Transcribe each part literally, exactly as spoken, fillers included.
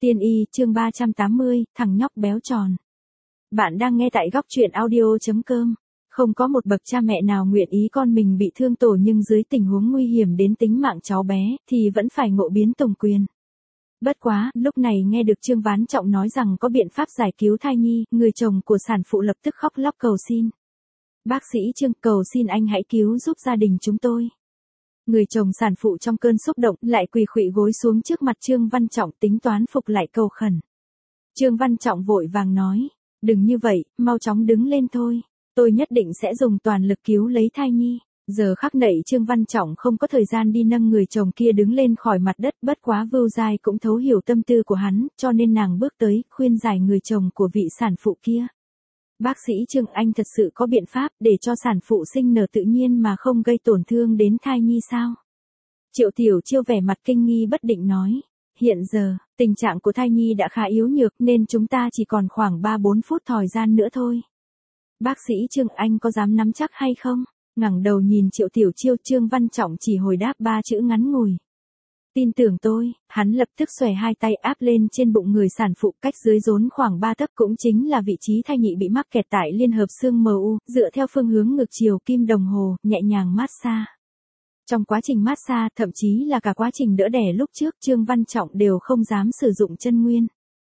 Tiên y chương ba trăm tám mươi, thằng nhóc béo tròn. Bạn đang nghe tại góc truyện audio.com. Không có một bậc cha mẹ nào nguyện ý con mình bị thương tổn, nhưng dưới tình huống nguy hiểm đến tính mạng cháu bé, thì vẫn phải ngộ biến tùng quyền. Bất quá, lúc này nghe được Trương Ván Trọng nói rằng có biện pháp giải cứu thai nhi, người chồng của sản phụ lập tức khóc lóc cầu xin. Bác sĩ Trương, cầu xin anh hãy cứu giúp gia đình chúng tôi. Người chồng sản phụ trong cơn xúc động lại quỳ khuỵu gối xuống trước mặt Trương Văn Trọng tính toán phục lại cầu khẩn. Trương Văn Trọng vội vàng nói, đừng như vậy, mau chóng đứng lên thôi. Tôi nhất định sẽ dùng toàn lực cứu lấy thai nhi. Giờ khắc nậy Trương Văn Trọng không có thời gian đi nâng người chồng kia đứng lên khỏi mặt đất, bất quá Vưu Giai cũng thấu hiểu tâm tư của hắn, cho nên nàng bước tới, khuyên giải người chồng của vị sản phụ kia. Bác sĩ Trương, anh thật sự có biện pháp để cho sản phụ sinh nở tự nhiên mà không gây tổn thương đến thai nhi sao? Triệu Tiểu Chiêu vẻ mặt kinh nghi bất định nói, hiện giờ, tình trạng của thai nhi đã khá yếu nhược nên chúng ta chỉ còn khoảng ba bốn phút thời gian nữa thôi. Bác sĩ Trương, anh có dám nắm chắc hay không? Ngẩng đầu nhìn Triệu Tiểu Chiêu, Trương Văn Trọng chỉ hồi đáp ba chữ ngắn ngủi. Tin tưởng tôi. Hắn lập tức xòe hai tay áp lên trên bụng người sản phụ, cách dưới rốn khoảng ba tấc, cũng chính là vị trí thai nhị bị mắc kẹt tại liên hợp xương em u, dựa theo phương hướng ngược chiều kim đồng hồ, nhẹ nhàng massage. Trong quá trình massage, thậm chí là cả quá trình đỡ đẻ lúc trước, Trương Văn Trọng đều không dám sử dụng chân nguyên.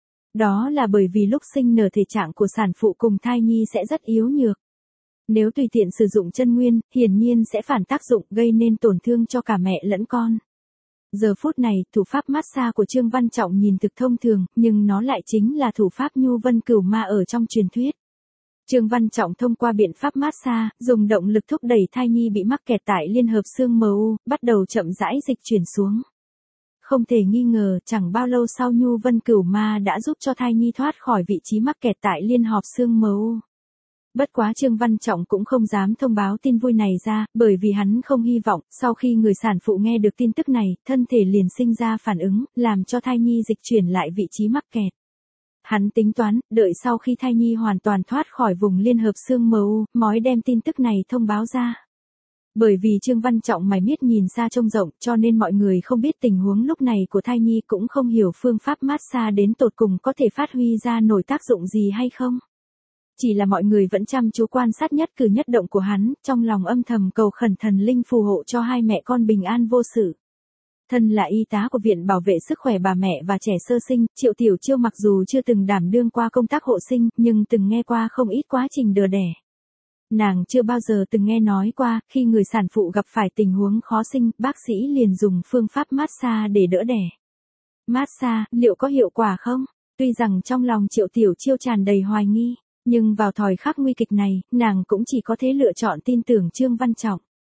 Đó là bởi vì lúc sinh nở thể trạng của sản phụ cùng thai nhi sẽ rất yếu nhược. Nếu tùy tiện sử dụng chân nguyên, hiển nhiên sẽ phản tác dụng, gây nên tổn thương cho cả mẹ lẫn con. Giờ phút này, thủ pháp massage của Trương Văn Trọng nhìn thực thông thường, nhưng nó lại chính là thủ pháp Nhu Vân Cửu Ma ở trong truyền thuyết. Trương Văn Trọng thông qua biện pháp massage, dùng động lực thúc đẩy thai nhi bị mắc kẹt tại liên hợp xương em u, bắt đầu chậm rãi dịch chuyển xuống. Không thể nghi ngờ, chẳng bao lâu sau Nhu Vân Cửu Ma đã giúp cho thai nhi thoát khỏi vị trí mắc kẹt tại liên hợp xương em u. Bất quá Trương Văn Trọng cũng không dám thông báo tin vui này ra, bởi vì hắn không hy vọng, sau khi người sản phụ nghe được tin tức này, thân thể liền sinh ra phản ứng, làm cho thai nhi dịch chuyển lại vị trí mắc kẹt. Hắn tính toán, đợi sau khi thai nhi hoàn toàn thoát khỏi vùng liên hợp xương em u, mới đem tin tức này thông báo ra. Bởi vì Trương Văn Trọng mày miết nhìn xa trông rộng, cho nên mọi người không biết tình huống lúc này của thai nhi, cũng không hiểu phương pháp massage đến tột cùng có thể phát huy ra nổi tác dụng gì hay không. Chỉ là mọi người vẫn chăm chú quan sát nhất cử nhất động của hắn, trong lòng âm thầm cầu khẩn thần linh phù hộ cho hai mẹ con bình an vô sự. Thân là y tá của Viện Bảo vệ Sức khỏe bà mẹ và trẻ sơ sinh, Triệu Tiểu Chiêu mặc dù chưa từng đảm đương qua công tác hộ sinh, nhưng từng nghe qua không ít quá trình đỡ đẻ. Nàng chưa bao giờ từng nghe nói qua, khi người sản phụ gặp phải tình huống khó sinh, bác sĩ liền dùng phương pháp massage để đỡ đẻ. Massage, liệu có hiệu quả không? Tuy rằng trong lòng Triệu Tiểu Chiêu tràn đầy hoài nghi, nhưng vào thời khắc nguy kịch này, nàng cũng chỉ có thể lựa chọn tin tưởng Trương Văn Trọng.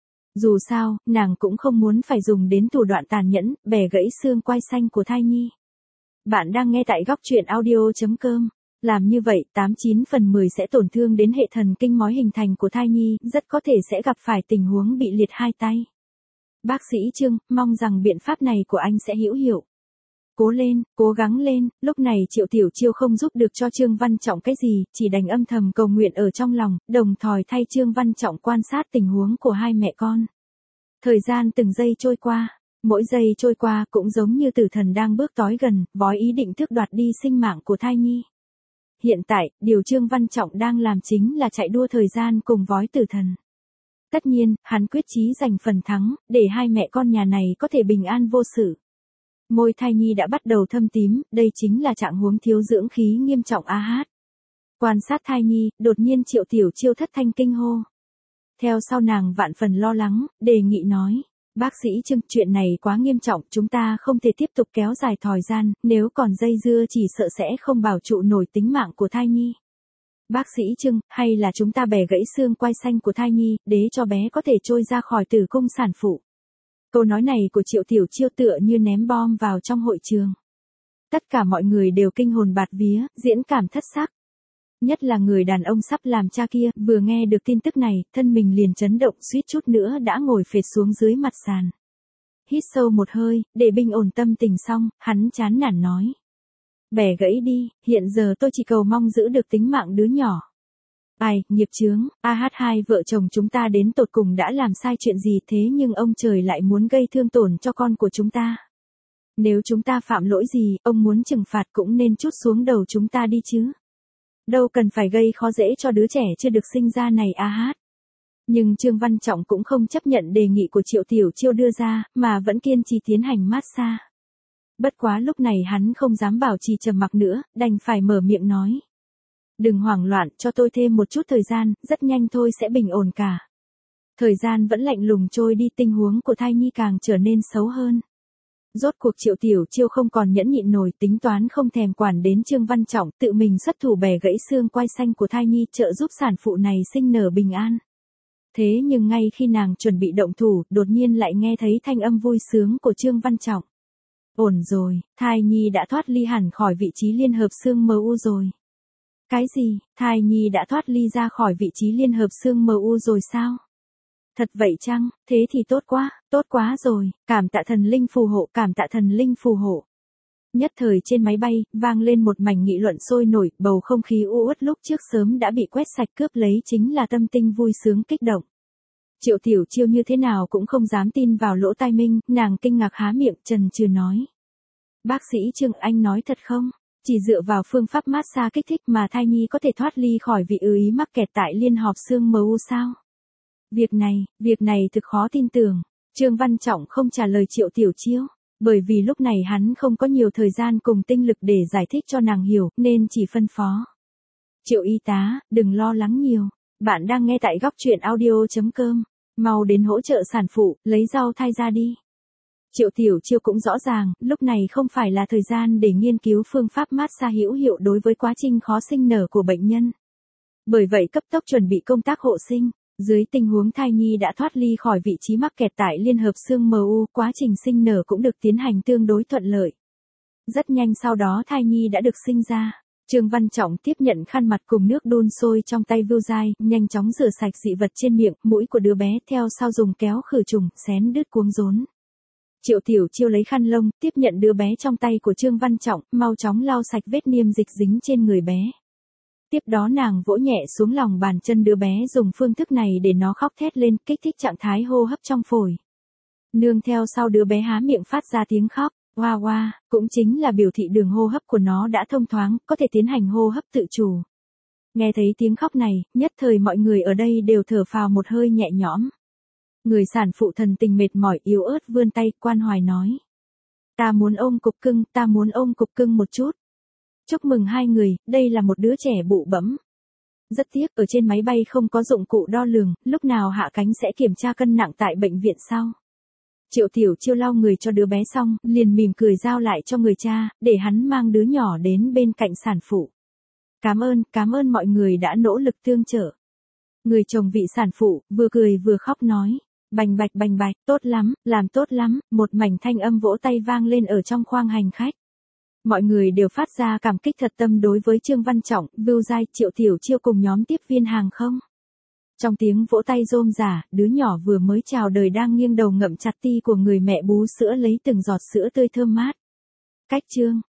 Dù sao, nàng cũng không muốn phải dùng đến thủ đoạn tàn nhẫn, bẻ gãy xương quai xanh của thai nhi. Bạn đang nghe tại góc truyện audio.com. Làm như vậy, tám chín phần mười sẽ tổn thương đến hệ thần kinh mối hình thành của thai nhi, rất có thể sẽ gặp phải tình huống bị liệt hai tay. Bác sĩ Trương, mong rằng biện pháp này của anh sẽ hữu hiệu. Cố lên, cố gắng lên. Lúc này Triệu Tiểu Chiêu không giúp được cho Trương Văn Trọng cái gì, chỉ đành âm thầm cầu nguyện ở trong lòng, đồng thời thay Trương Văn Trọng quan sát tình huống của hai mẹ con. Thời gian từng giây trôi qua, mỗi giây trôi qua cũng giống như tử thần đang bước tới gần, vói ý định tước đoạt đi sinh mạng của thai nhi. Hiện tại, điều Trương Văn Trọng đang làm chính là chạy đua thời gian cùng vói tử thần. Tất nhiên, hắn quyết chí giành phần thắng, để hai mẹ con nhà này có thể bình an vô sự. Môi thai nhi đã bắt đầu thâm tím, đây chính là trạng huống thiếu dưỡng khí nghiêm trọng a hát. Quan sát thai nhi, đột nhiên Triệu Tiểu Chiêu thất thanh kinh hô. Theo sau nàng vạn phần lo lắng, đề nghị nói, bác sĩ Trương, chuyện này quá nghiêm trọng, chúng ta không thể tiếp tục kéo dài thời gian, nếu còn dây dưa chỉ sợ sẽ không bảo trụ nổi tính mạng của thai nhi. Bác sĩ Trương, hay là chúng ta bẻ gãy xương quai xanh của thai nhi, để cho bé có thể trôi ra khỏi tử cung sản phụ. Câu nói này của Triệu Tiểu Chiêu tựa như ném bom vào trong hội trường. Tất cả mọi người đều kinh hồn bạt vía, diễn cảm thất sắc. Nhất là người đàn ông sắp làm cha kia, vừa nghe được tin tức này, thân mình liền chấn động, suýt chút nữa đã ngồi phệt xuống dưới mặt sàn. Hít sâu một hơi, để bình ổn tâm tình xong, hắn chán nản nói. Bẻ gãy đi, hiện giờ tôi chỉ cầu mong giữ được tính mạng đứa nhỏ. Ai, nghiệp chướng, a hát hai vợ chồng chúng ta đến tột cùng đã làm sai chuyện gì thế nhưng ông trời lại muốn gây thương tổn cho con của chúng ta. Nếu chúng ta phạm lỗi gì, ông muốn trừng phạt cũng nên trút xuống đầu chúng ta đi chứ. Đâu cần phải gây khó dễ cho đứa trẻ chưa được sinh ra này a hát. Nhưng Trương Văn Trọng cũng không chấp nhận đề nghị của Triệu Tiểu Chiêu đưa ra, mà vẫn kiên trì tiến hành massage. Bất quá lúc này hắn không dám bảo trì trầm mặc nữa, đành phải mở miệng nói. Đừng hoảng loạn, cho tôi thêm một chút thời gian, rất nhanh thôi sẽ bình ổn cả. Thời gian vẫn lạnh lùng trôi đi, tình huống của thai nhi càng trở nên xấu hơn. Rốt cuộc Triệu Tiểu Chiêu không còn nhẫn nhịn nổi, tính toán không thèm quản đến Trương Văn Trọng, tự mình xuất thủ bẻ gãy xương quai xanh của thai nhi, trợ giúp sản phụ này sinh nở bình an. Thế nhưng ngay khi nàng chuẩn bị động thủ, đột nhiên lại nghe thấy thanh âm vui sướng của Trương Văn Trọng. Ổn rồi, thai nhi đã thoát ly hẳn khỏi vị trí liên hợp xương em u rồi. Cái gì, thai nhi đã thoát ly ra khỏi vị trí liên hợp xương em u rồi sao? Thật vậy chăng, thế thì tốt quá, tốt quá rồi, cảm tạ thần linh phù hộ, cảm tạ thần linh phù hộ. Nhất thời trên máy bay, vang lên một mảnh nghị luận sôi nổi, bầu không khí u uất lúc trước sớm đã bị quét sạch cướp lấy chính là tâm tình vui sướng kích động. Triệu Tiểu Chiêu như thế nào cũng không dám tin vào lỗ tai mình, nàng kinh ngạc há miệng, chần chừ nói. Bác sĩ Trương, anh nói thật không? Chỉ dựa vào phương pháp massage kích thích mà thai nhi có thể thoát ly khỏi vị ứ ý mắc kẹt tại liên hợp xương em u sao? Việc này, việc này thực khó tin tưởng. Trương Văn Trọng không trả lời Triệu Tiểu Chiêu, bởi vì lúc này hắn không có nhiều thời gian cùng tinh lực để giải thích cho nàng hiểu, nên chỉ phân phó. Triệu y tá, đừng lo lắng nhiều, bạn đang nghe tại góc truyện audio chấm com, mau đến hỗ trợ sản phụ, lấy rau thai ra đi. Triệu Tiểu Chiêu cũng rõ ràng, lúc này không phải là thời gian để nghiên cứu phương pháp massage hữu hiệu đối với quá trình khó sinh nở của bệnh nhân. Bởi vậy cấp tốc chuẩn bị công tác hộ sinh. Dưới tình huống thai nhi đã thoát ly khỏi vị trí mắc kẹt tại liên hợp xương em u, quá trình sinh nở cũng được tiến hành tương đối thuận lợi. Rất nhanh sau đó thai nhi đã được sinh ra. Trương Văn Trọng tiếp nhận khăn mặt cùng nước đun sôi trong tay Vưu Giai, nhanh chóng rửa sạch dị vật trên miệng, mũi của đứa bé, theo sau dùng kéo khử trùng, xén đứt cuống rốn. Triệu Tiểu Chiêu lấy khăn lông, tiếp nhận đứa bé trong tay của Trương Văn Trọng, mau chóng lau sạch vết niêm dịch dính trên người bé. Tiếp đó nàng vỗ nhẹ xuống lòng bàn chân đứa bé, dùng phương thức này để nó khóc thét lên, kích thích trạng thái hô hấp trong phổi. Nương theo sau đứa bé há miệng phát ra tiếng khóc, oa oa, cũng chính là biểu thị đường hô hấp của nó đã thông thoáng, có thể tiến hành hô hấp tự chủ. Nghe thấy tiếng khóc này, nhất thời mọi người ở đây đều thở phào một hơi nhẹ nhõm. Người sản phụ thần tình mệt mỏi yếu ớt vươn tay, quan hoài nói. Ta muốn ôm cục cưng, ta muốn ôm cục cưng một chút. Chúc mừng hai người, đây là một đứa trẻ bụ bẫm. Rất tiếc, ở trên máy bay không có dụng cụ đo lường, lúc nào hạ cánh sẽ kiểm tra cân nặng tại bệnh viện sau. Triệu Tiểu Chiêu lau người cho đứa bé xong, liền mỉm cười giao lại cho người cha, để hắn mang đứa nhỏ đến bên cạnh sản phụ. Cảm ơn, cảm ơn mọi người đã nỗ lực tương trợ. Người chồng vị sản phụ, vừa cười vừa khóc nói. Bành bạch bành bạch, tốt lắm, làm tốt lắm, một mảnh thanh âm vỗ tay vang lên ở trong khoang hành khách. Mọi người đều phát ra cảm kích thật tâm đối với Trương Văn Trọng, Vưu Giai, Triệu Tiểu Chiêu cùng nhóm tiếp viên hàng không. Trong tiếng vỗ tay rôm rả, đứa nhỏ vừa mới chào đời đang nghiêng đầu ngậm chặt ti của người mẹ bú sữa lấy từng giọt sữa tươi thơm mát. Cách Trương